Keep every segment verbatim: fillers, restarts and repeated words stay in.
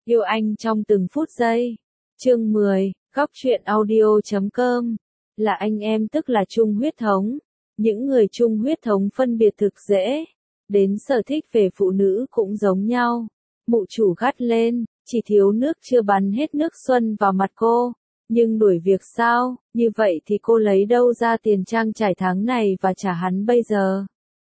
Yêu anh trong từng phút giây. Chương mười, Góc truyện audio chấm com. Là anh em tức là chung huyết thống. Những người chung huyết thống phân biệt thực dễ. Đến sở thích về phụ nữ cũng giống nhau. Mụ chủ gắt lên, chỉ thiếu nước chưa bắn hết nước xuân vào mặt cô. Nhưng đuổi việc sao, như vậy thì cô lấy đâu ra tiền trang trải tháng này và trả hắn bây giờ?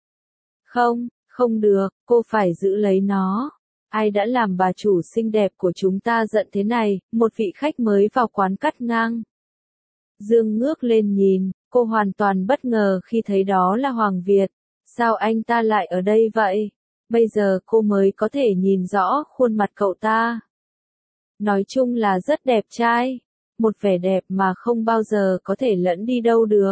Không, không được, cô phải giữ lấy nó. Ai đã làm bà chủ xinh đẹp của chúng ta giận thế này? Một vị khách mới vào quán cắt ngang. Dương ngước lên nhìn, cô hoàn toàn bất ngờ khi thấy đó là Hoàng Việt. Sao anh ta lại ở đây vậy? Bây giờ cô mới có thể nhìn rõ khuôn mặt cậu ta. Nói chung là rất đẹp trai. Một vẻ đẹp mà không bao giờ có thể lẫn đi đâu được.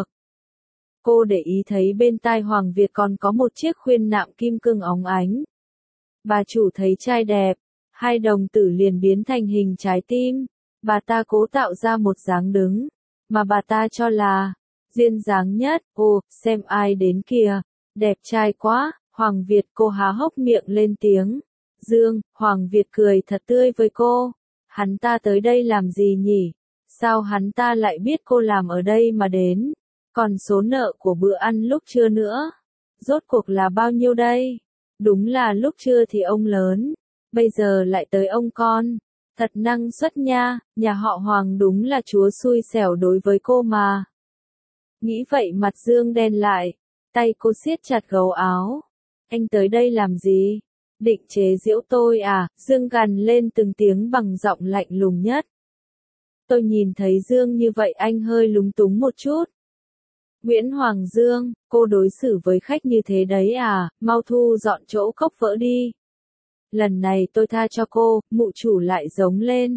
Cô để ý thấy bên tai Hoàng Việt còn có một chiếc khuyên nạm kim cương óng ánh. Bà chủ thấy trai đẹp, hai đồng tử liền biến thành hình trái tim. Bà ta cố tạo ra một dáng đứng, mà bà ta cho là duyên dáng nhất. Ồ, xem ai đến kìa, đẹp trai quá. Hoàng Việt, cô há hốc miệng lên tiếng. Dương, Hoàng Việt cười thật tươi với cô. Hắn ta tới đây làm gì nhỉ? Sao hắn ta lại biết cô làm ở đây mà đến? Còn số nợ của bữa ăn lúc trưa nữa. Rốt cuộc là bao nhiêu đây? Đúng là lúc trưa thì ông lớn. Bây giờ lại tới ông con. Thật năng suất nha, nhà họ Hoàng đúng là chúa xui xẻo đối với cô mà. Nghĩ vậy mặt Dương đen lại. Tay cô siết chặt gấu áo. Anh tới đây làm gì? Định chế giễu tôi à? Dương gằn lên từng tiếng bằng giọng lạnh lùng nhất. Tôi nhìn thấy Dương như vậy anh hơi lúng túng một chút. Nguyễn Hoàng Dương, cô đối xử với khách như thế đấy à? Mau thu dọn chỗ cốc vỡ đi. Lần này tôi tha cho cô. Mụ chủ lại giống lên.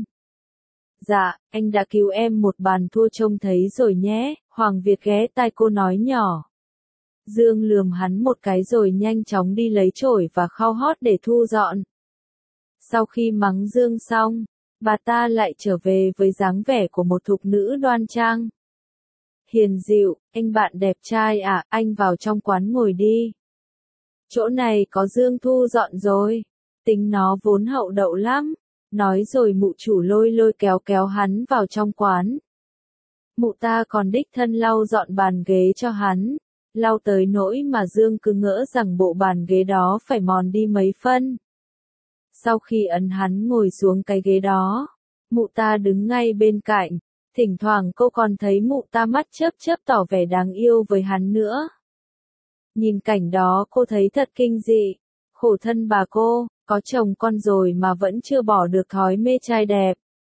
Dạ, anh đã cứu em một bàn thua trông thấy rồi nhé. Hoàng Việt ghé tai cô nói nhỏ. Dương lườm hắn một cái rồi nhanh chóng đi lấy chổi và khao hót để thu dọn. Sau khi mắng Dương xong, bà ta lại trở về với dáng vẻ của một thục nữ đoan trang. Hiền dịu, anh bạn đẹp trai à, anh vào trong quán ngồi đi. Chỗ này có Dương thu dọn rồi. Tính nó vốn hậu đậu lắm. Nói rồi mụ chủ lôi lôi kéo kéo hắn vào trong quán. Mụ ta còn đích thân lau dọn bàn ghế cho hắn. Lau tới nỗi mà Dương cứ ngỡ rằng bộ bàn ghế đó phải mòn đi mấy phân. Sau khi ấn hắn ngồi xuống cái ghế đó, mụ ta đứng ngay bên cạnh. Thỉnh thoảng cô còn thấy mụ ta mắt chớp chớp tỏ vẻ đáng yêu với hắn nữa. Nhìn cảnh đó cô thấy thật kinh dị. Khổ thân bà cô, có chồng con rồi mà vẫn chưa bỏ được thói mê trai đẹp.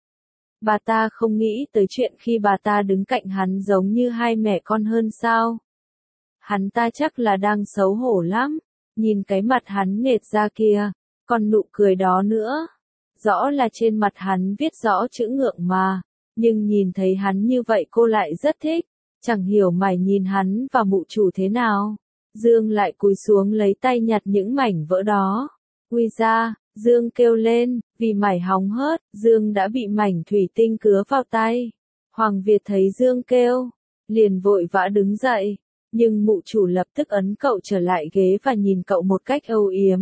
Bà ta không nghĩ tới chuyện khi bà ta đứng cạnh hắn giống như hai mẹ con hơn sao. Hắn ta chắc là đang xấu hổ lắm. Nhìn cái mặt hắn nghệt ra kìa, còn nụ cười đó nữa. Rõ là trên mặt hắn viết rõ chữ ngượng mà. Nhưng nhìn thấy hắn như vậy cô lại rất thích. Chẳng hiểu mày nhìn hắn và mụ chủ thế nào. Dương lại cúi xuống lấy tay nhặt những mảnh vỡ đó. Ui da, Dương kêu lên, vì mải hóng hớt, Dương đã bị mảnh thủy tinh cứa vào tay. Hoàng Việt thấy Dương kêu, liền vội vã đứng dậy. Nhưng mụ chủ lập tức ấn cậu trở lại ghế và nhìn cậu một cách âu yếm.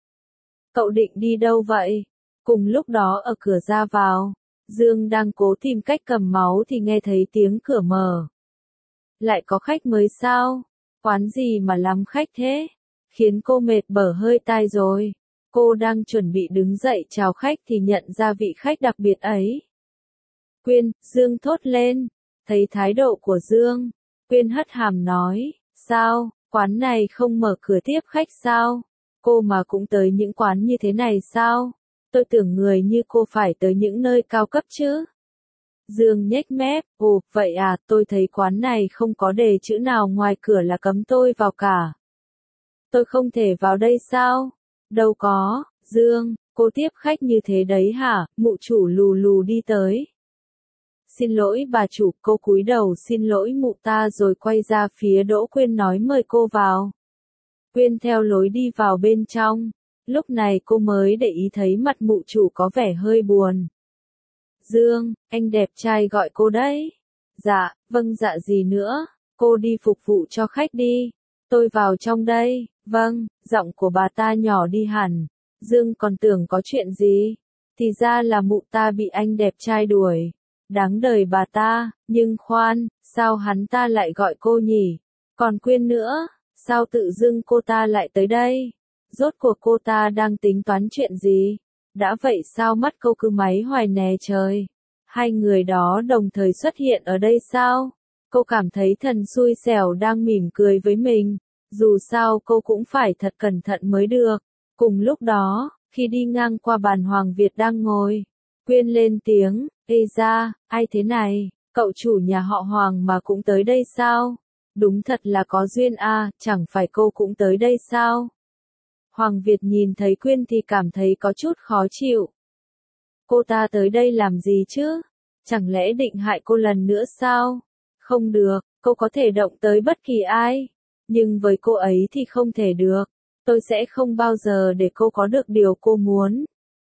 Cậu định đi đâu vậy? Cùng lúc đó ở cửa ra vào, Dương đang cố tìm cách cầm máu thì nghe thấy tiếng cửa mở. Lại có khách mới sao? Quán gì mà lắm khách thế? Khiến cô mệt bở hơi tai rồi. Cô đang chuẩn bị đứng dậy chào khách thì nhận ra vị khách đặc biệt ấy. Quyên, Dương thốt lên. Thấy thái độ của Dương, Quyên hất hàm nói, sao, quán này không mở cửa tiếp khách sao? Cô mà cũng tới những quán như thế này sao? Tôi tưởng người như cô phải tới những nơi cao cấp chứ. Dương nhếch mép, ồ, vậy à, tôi thấy quán này không có đề chữ nào ngoài cửa là cấm tôi vào cả. Tôi không thể vào đây sao? Đâu có, Dương, cô tiếp khách như thế đấy hả? Mụ chủ lù lù đi tới. Xin lỗi bà chủ, cô cúi đầu xin lỗi mụ ta rồi quay ra phía Đỗ Quyên nói mời cô vào. Quyên theo lối đi vào bên trong. Lúc này cô mới để ý thấy mặt mụ chủ có vẻ hơi buồn. Dương, anh đẹp trai gọi cô đấy. Dạ, vâng dạ gì nữa, cô đi phục vụ cho khách đi. Tôi vào trong đây, vâng, giọng của bà ta nhỏ đi hẳn. Dương còn tưởng có chuyện gì. Thì ra là mụ ta bị anh đẹp trai đuổi. Đáng đời bà ta, nhưng khoan, sao hắn ta lại gọi cô nhỉ? Còn Quyên nữa, sao tự dưng cô ta lại tới đây? Rốt cuộc cô ta đang tính toán chuyện gì? Đã vậy sao mắt câu cứ máy hoài nè trời? Hai người đó đồng thời xuất hiện ở đây sao? Cô cảm thấy thần xui xẻo đang mỉm cười với mình. Dù sao cô cũng phải thật cẩn thận mới được. Cùng lúc đó, khi đi ngang qua bàn Hoàng Việt đang ngồi, Quyên lên tiếng, ê ra, ai thế này, cậu chủ nhà họ Hoàng mà cũng tới đây sao? Đúng thật là có duyên a, chẳng phải cô cũng tới đây sao? Hoàng Việt nhìn thấy Quyên thì cảm thấy có chút khó chịu. Cô ta tới đây làm gì chứ? Chẳng lẽ định hại cô lần nữa sao? Không được, cô có thể động tới bất kỳ ai. Nhưng với cô ấy thì không thể được. Tôi sẽ không bao giờ để cô có được điều cô muốn.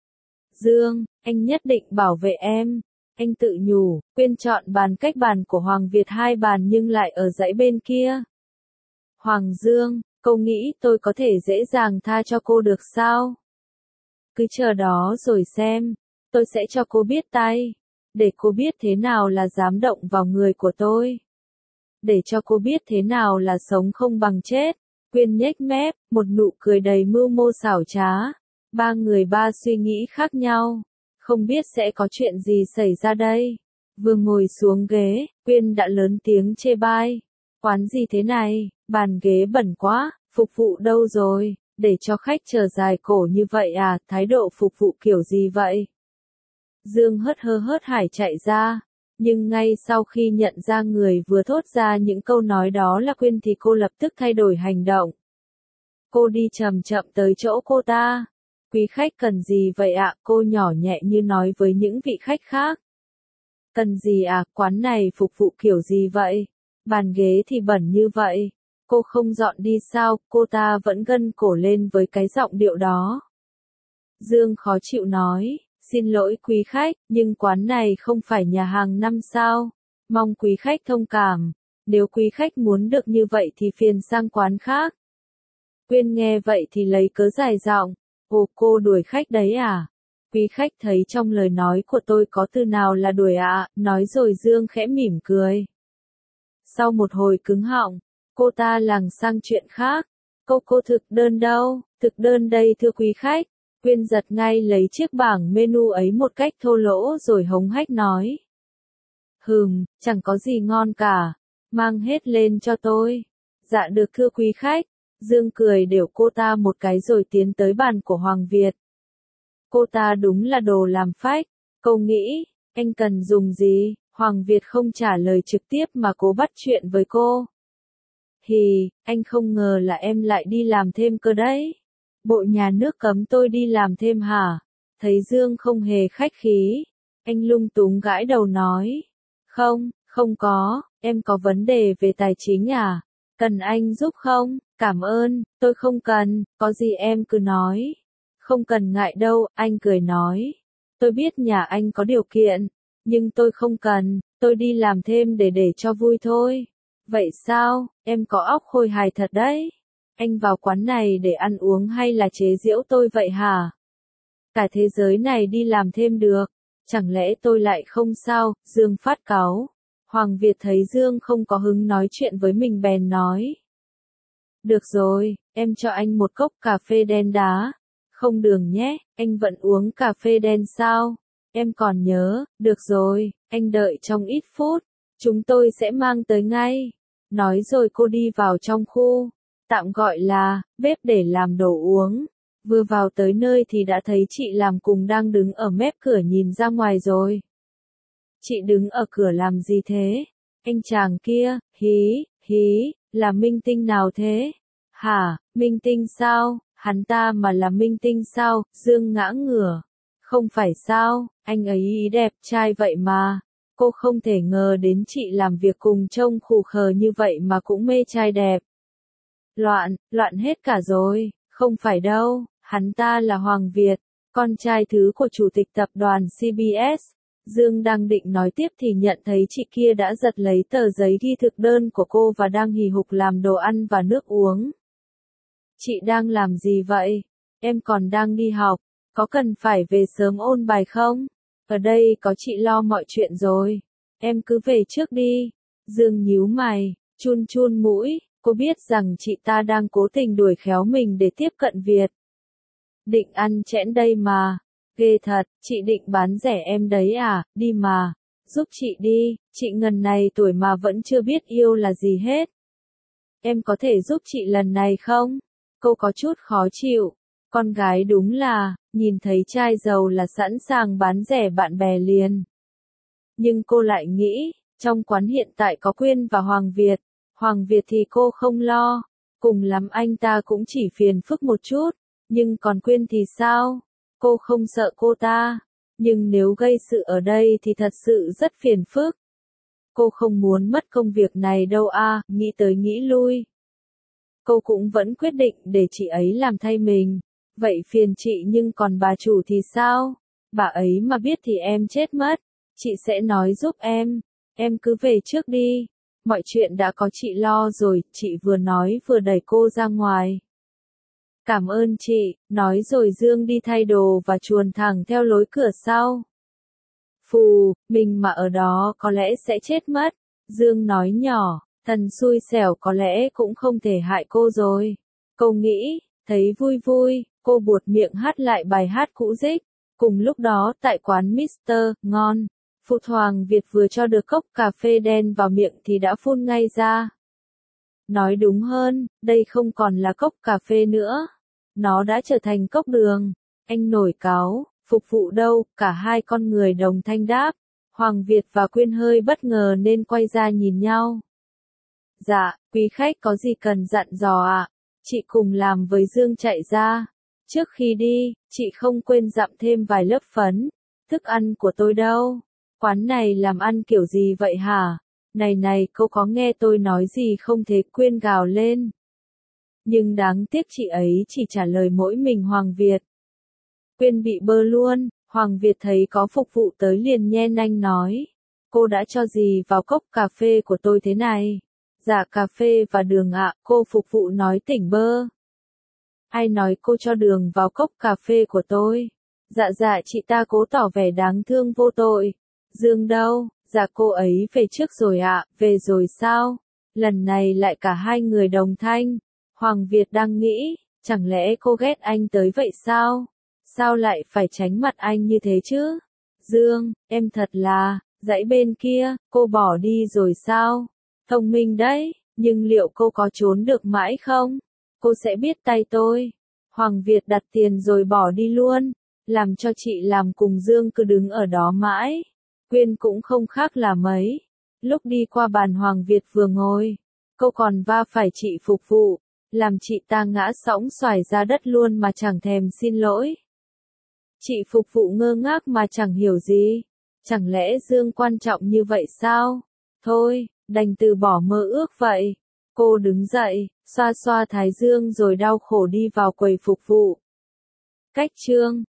Dương, anh nhất định bảo vệ em. Anh tự nhủ, Quyên chọn bàn cách bàn của Hoàng Việt hai bàn nhưng lại ở dãy bên kia. Hoàng Dương, cô nghĩ tôi có thể dễ dàng tha cho cô được sao? Cứ chờ đó rồi xem. Tôi sẽ cho cô biết tay. Để cô biết thế nào là dám động vào người của tôi. Để cho cô biết thế nào là sống không bằng chết. Quyên nhếch mép, một nụ cười đầy mưu mô xảo trá. Ba người ba suy nghĩ khác nhau. Không biết sẽ có chuyện gì xảy ra đây. Vừa ngồi xuống ghế, Quyên đã lớn tiếng chê bai. Quán gì thế này, bàn ghế bẩn quá, phục vụ đâu rồi, để cho khách chờ dài cổ như vậy à, thái độ phục vụ kiểu gì vậy? Dương hớt hơ hớt hải chạy ra, nhưng ngay sau khi nhận ra người vừa thốt ra những câu nói đó là Quyên thì cô lập tức thay đổi hành động. Cô đi chậm chậm tới chỗ cô ta. Quý khách cần gì vậy ạ? Cô nhỏ nhẹ như nói với những vị khách khác. Cần gì à? Quán này phục vụ kiểu gì vậy? Bàn ghế thì bẩn như vậy. Cô không dọn đi sao? Cô ta vẫn gân cổ lên với cái giọng điệu đó. Dương khó chịu nói, xin lỗi quý khách, nhưng quán này không phải nhà hàng năm sao. Mong quý khách thông cảm. Nếu quý khách muốn được như vậy thì phiền sang quán khác. Quyên nghe vậy thì lấy cớ dài giọng. Ồ, cô đuổi khách đấy à? Quý khách thấy trong lời nói của tôi có từ nào là đuổi ạ? À? Nói rồi Dương khẽ mỉm cười. Sau một hồi cứng họng, cô ta lảng sang chuyện khác. Cô cô thực đơn đâu? Thực đơn đây thưa quý khách. Quyên giật ngay lấy chiếc bảng menu ấy một cách thô lỗ rồi hống hách nói. Hừm, chẳng có gì ngon cả. Mang hết lên cho tôi. Dạ được thưa quý khách. Dương cười đều cô ta một cái rồi tiến tới bàn của Hoàng Việt. Cô ta đúng là đồ làm phách. Cô nghĩ, anh cần dùng gì? Hoàng Việt không trả lời trực tiếp mà cố bắt chuyện với cô. Hì, anh không ngờ là em lại đi làm thêm cơ đấy. Bộ nhà nước cấm tôi đi làm thêm hả? Thấy Dương không hề khách khí. Anh lung túng gãi đầu nói. Không, không có, em có vấn đề về tài chính à? Cần anh giúp không? Cảm ơn, tôi không cần, có gì em cứ nói. Không cần ngại đâu, anh cười nói. Tôi biết nhà anh có điều kiện, nhưng tôi không cần, tôi đi làm thêm để để cho vui thôi. Vậy sao, em có óc khôi hài thật đấy. Anh vào quán này để ăn uống hay là chế giễu tôi vậy hả? Cả thế giới này đi làm thêm được, chẳng lẽ tôi lại không sao? Dương phát cáu. Hoàng Việt thấy Dương không có hứng nói chuyện với mình bèn nói. Được rồi, em cho anh một cốc cà phê đen đá. Không đường nhé, anh vẫn uống cà phê đen sao? Em còn nhớ, được rồi, anh đợi trong ít phút. Chúng tôi sẽ mang tới ngay. Nói rồi cô đi vào trong khu, tạm gọi là, bếp để làm đồ uống. Vừa vào tới nơi thì đã thấy chị làm cùng đang đứng ở mép cửa nhìn ra ngoài rồi. Chị đứng ở cửa làm gì thế? Anh chàng kia, hí, hí, là minh tinh nào thế? Hả, minh tinh sao? Hắn ta mà là minh tinh sao? Dương ngã ngửa. Không phải sao, anh ấy ý đẹp trai vậy mà. Cô không thể ngờ đến chị làm việc cùng trông khù khờ như vậy mà cũng mê trai đẹp. Loạn, loạn hết cả rồi, không phải đâu, hắn ta là Hoàng Việt, con trai thứ của chủ tịch tập đoàn xê bê ét. Dương đang định nói tiếp thì nhận thấy chị kia đã giật lấy tờ giấy ghi thực đơn của cô và đang hì hục làm đồ ăn và nước uống. Chị đang làm gì vậy? Em còn đang đi học. Có cần phải về sớm ôn bài không? Ở đây có chị lo mọi chuyện rồi. Em cứ về trước đi. Dương nhíu mày, chun chun mũi, cô biết rằng chị ta đang cố tình đuổi khéo mình để tiếp cận Việt. Định ăn chẽn đây mà. Ghê thật, chị định bán rẻ em đấy à, đi mà. Giúp chị đi, chị ngần này tuổi mà vẫn chưa biết yêu là gì hết. Em có thể giúp chị lần này không? Cô có chút khó chịu. Con gái đúng là, nhìn thấy trai giàu là sẵn sàng bán rẻ bạn bè liền. Nhưng cô lại nghĩ, trong quán hiện tại có Quyên và Hoàng Việt. Hoàng Việt thì cô không lo. Cùng lắm anh ta cũng chỉ phiền phức một chút. Nhưng còn Quyên thì sao? Cô không sợ cô ta. Nhưng nếu gây sự ở đây thì thật sự rất phiền phức. Cô không muốn mất công việc này đâu à, nghĩ tới nghĩ lui. Cô cũng vẫn quyết định để chị ấy làm thay mình. Vậy phiền chị nhưng còn bà chủ thì sao? Bà ấy mà biết thì em chết mất. Chị sẽ nói giúp em. Em cứ về trước đi. Mọi chuyện đã có chị lo rồi, chị vừa nói vừa đẩy cô ra ngoài. Cảm ơn chị, nói rồi Dương đi thay đồ và chuồn thẳng theo lối cửa sau. Phù, mình mà ở đó có lẽ sẽ chết mất. Dương nói nhỏ, thần xui xẻo có lẽ cũng không thể hại cô rồi. Cô nghĩ, thấy vui vui, cô buột miệng hát lại bài hát cũ dích. Cùng lúc đó tại quán mít tơ Ngon, Phụ Hoàng Việt vừa cho được cốc cà phê đen vào miệng thì đã phun ngay ra. Nói đúng hơn, đây không còn là cốc cà phê nữa. Nó đã trở thành cốc đường. Anh nổi cáu, phục vụ đâu, cả hai con người đồng thanh đáp. Hoàng Việt và Quyên hơi bất ngờ nên quay ra nhìn nhau. Dạ, quý khách có gì cần dặn dò ạ? À? Chị cùng làm với Dương chạy ra. Trước khi đi, chị không quên dặm thêm vài lớp phấn. Thức ăn của tôi đâu? Quán này làm ăn kiểu gì vậy hả? Này này, cô có nghe tôi nói gì không thế? Quyên gào lên. Nhưng đáng tiếc chị ấy chỉ trả lời mỗi mình Hoàng Việt. Quyên bị bơ luôn, Hoàng Việt thấy có phục vụ tới liền nhen nanh nói. Cô đã cho gì vào cốc cà phê của tôi thế này? Dạ cà phê và đường ạ, cô phục vụ nói tỉnh bơ. Ai nói cô cho đường vào cốc cà phê của tôi? Dạ dạ chị ta cố tỏ vẻ đáng thương vô tội. Dương đâu? Dạ cô ấy về trước rồi ạ, về rồi sao? Lần này lại cả hai người đồng thanh. Hoàng Việt đang nghĩ, chẳng lẽ cô ghét anh tới vậy sao? Sao lại phải tránh mặt anh như thế chứ? Dương, em thật là, dãy bên kia, cô bỏ đi rồi sao? Thông minh đấy, nhưng liệu cô có trốn được mãi không? Cô sẽ biết tay tôi. Hoàng Việt đặt tiền rồi bỏ đi luôn, làm cho chị làm cùng Dương cứ đứng ở đó mãi. Quyên cũng không khác là mấy. Lúc đi qua bàn Hoàng Việt vừa ngồi, cô còn va phải chị phục vụ, làm chị ta ngã sõng xoài ra đất luôn mà chẳng thèm xin lỗi. Chị phục vụ ngơ ngác mà chẳng hiểu gì. Chẳng lẽ Dương quan trọng như vậy sao? Thôi, đành từ bỏ mơ ước vậy. Cô đứng dậy, xoa xoa thái dương rồi đau khổ đi vào quầy phục vụ. Cách chương